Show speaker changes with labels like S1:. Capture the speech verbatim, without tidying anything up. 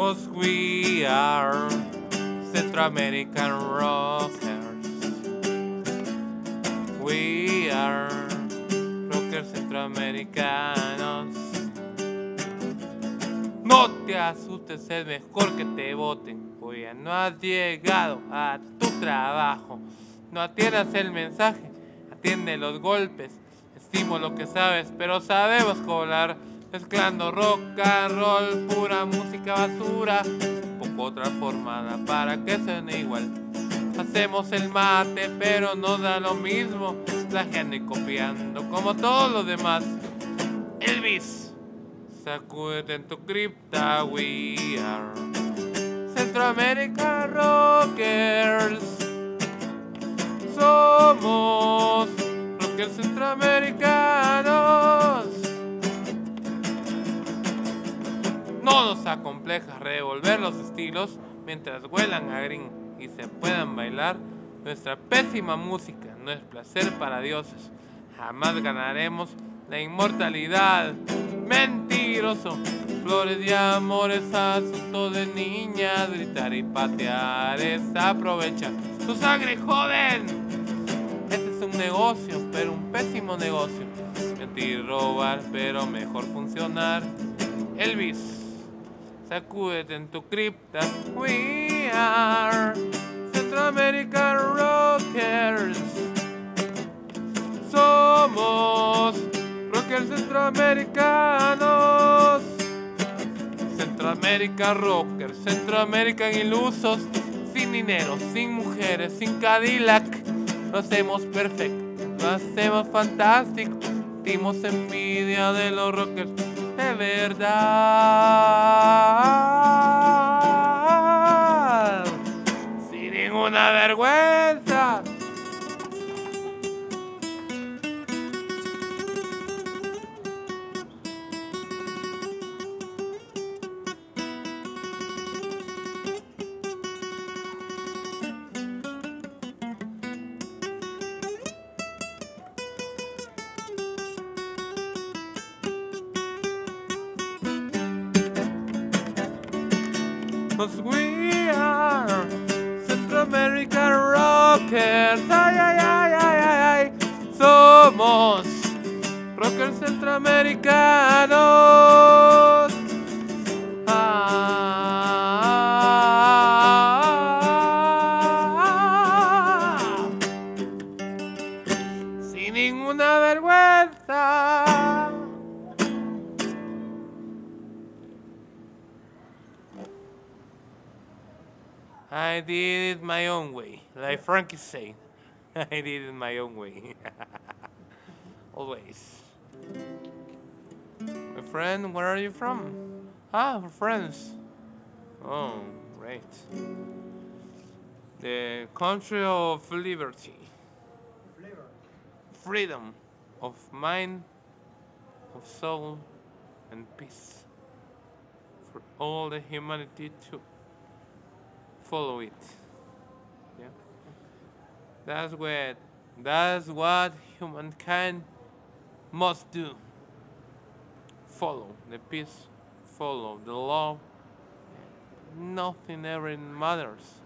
S1: 'Cause we are Central American rockers. We are rockers centroamericanos. No te asustes, es mejor que te voten, pues ya no has llegado a tu trabajo. No atiendas el mensaje, atiende los golpes. Decimos lo que sabes, pero sabemos colar. Mezclando rock and roll, pura música basura, poco transformada para que suene igual. Hacemos el mate, pero no da lo mismo. La gente copiando como todos los demás. Elvis, sacúdete en tu cripta. We are Centroamerican rockers. Somos rockers centroamericanos. No nos acompleja revolver los estilos mientras huelan a green y se puedan bailar. Nuestra pésima música no es placer para dioses. Jamás ganaremos la inmortalidad. Mentiroso, flores y amores, asunto de niñas. Gritar y patear es aprovechar tu sangre, joven. Este es un negocio, pero un pésimo negocio. Mentir y robar, pero mejor funcionar. Elvis, sacúdete en tu cripta. We are Central American rockers. Somos rockers centroamericanos. Centroamérica rockers, Centroamerican ilusos. Sin dinero, sin mujeres, sin Cadillac. Lo hacemos perfecto, lo hacemos fantástico. Dimos envidia de los rockers de verdad, sin ninguna vergüenza. Cause we are Central American rockers. Ay, ay, ay, ay, ay, ay. Somos rockers centroamericanos. Ah, sin ninguna vergüenza. I did it my own way, like Frankie said. I did it my own way. Always. My friend, where are you from? Ah, we're friends. Oh, great. The country of liberty.
S2: Flavor.
S1: Freedom of mind, of soul, and peace. For all the humanity to follow it. Yeah. That's what that's what humankind must do. Follow the peace, follow the law. Nothing ever matters.